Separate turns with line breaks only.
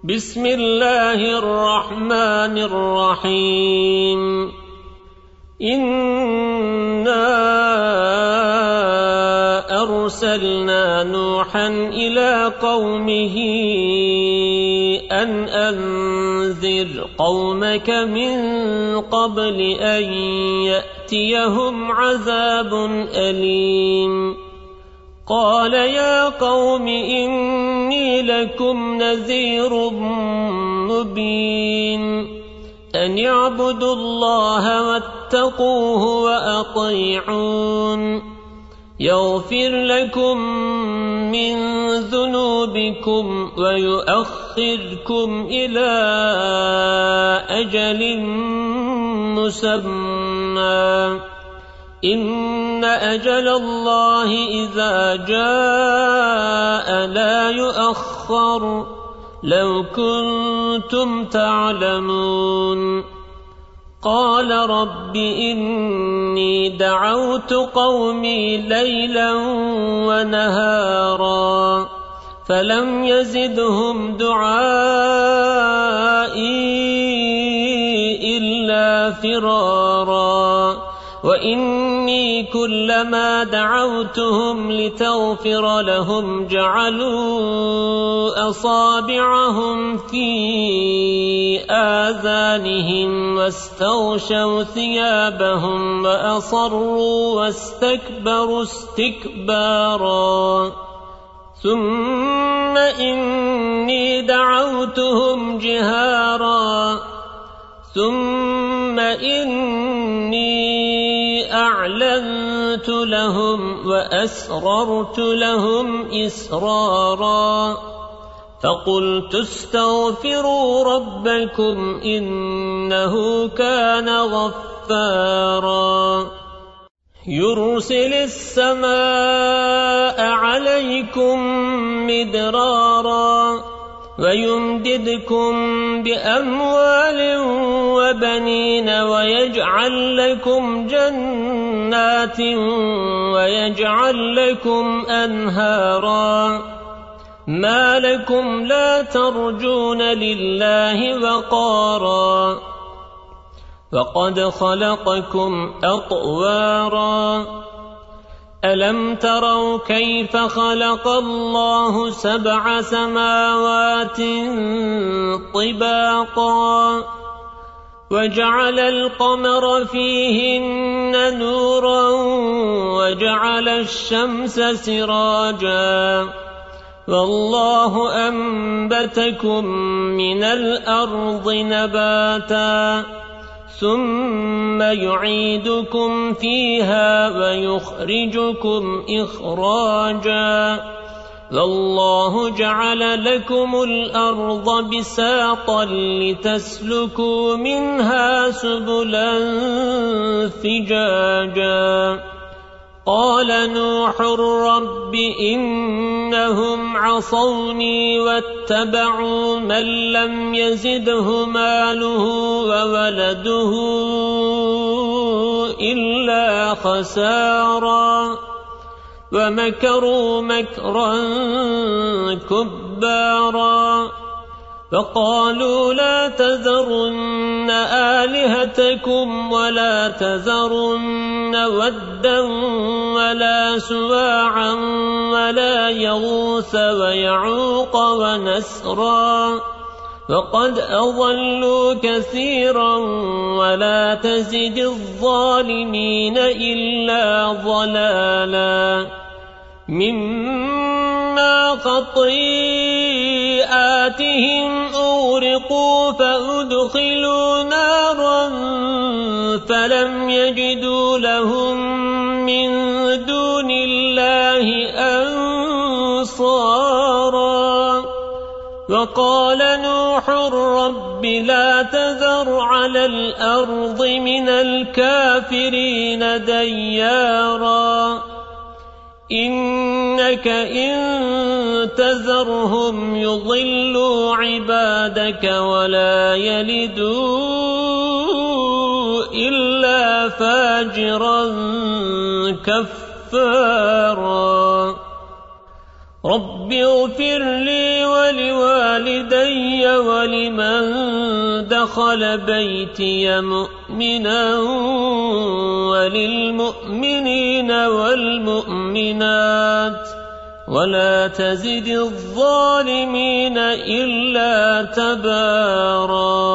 بسم الله الرحمن الرحيم إنا أرسلنا نوحا إلى قومه أن أنذر قومك من قبل أن يأتيهم عذاب أليم قال يا قوم إني لكم نذير مبين أن اعبدوا الله واتقوه وأطيعون يغفر لكم من ذنوبكم ويؤخركم إلى أجل مسمى إن أجل الله إذا جاء لا يؤخر لو كنتم تعلمون قال رب إني دعوت قومي ليلا ونهارا فلم يزدهم دعائي إلا فرارا وإني كلما دعوتهم لتغفر لهم جعلوا أصابعهم في آذانهم واستغشوا ثيابهم وأصروا واستكبروا استكبارا ثم إني دعوتهم جهارا ثم إني أعلنت لهم وأسررت لهم إسرارا فقلت استغفروا ربكم إنه كان غفارا يرسل السماء عليكم مدرارا ويمددكم بأموال وبنين ويجعل لكم جنات ويجعل لكم أنهارا ما لكم لا ترجون لله وقارا وقد خلقكم أطوارا ألم تروا كيف خلق الله 7 سماوات طباقا وجعل القمر فيهن نورا وجعل الشمس سراجا والله أنبتكم من الأرض نباتا ثم يعيدكم فيها ويخرجكم إخراجا والله جعل لكم الأرض بساطا لتسلكوا منها سبلا فجاجا قال نوح رب إنهم عصوني واتبعوا من لم يزده ماله وولده إلا خسارا ومكروا مكرا كبارا فقالوا لا تذرن آلهتكم ولا تذرن ودا ولا سواعا ولا يغوث ويعوق ونسرا وقد أضلوا كثيرا ولا تزد الظالمين إلا ضلالا مما خطيئاتهم أغرقوا فأدخلوا نارا فلم يجدوا لهم من دون الله أنصارا وقال نوح رب لا تذر على الأرض من الكافرين ديارا إنك إن تذرهم يضلوا عبادك ولا يلدوا إلا فاجرا كفارا رب اغفر لي ولوالدي لمن دخل بيتي مؤمنا وللمؤمنين والمؤمنات ولا تزد الظالمين إلا تباراً.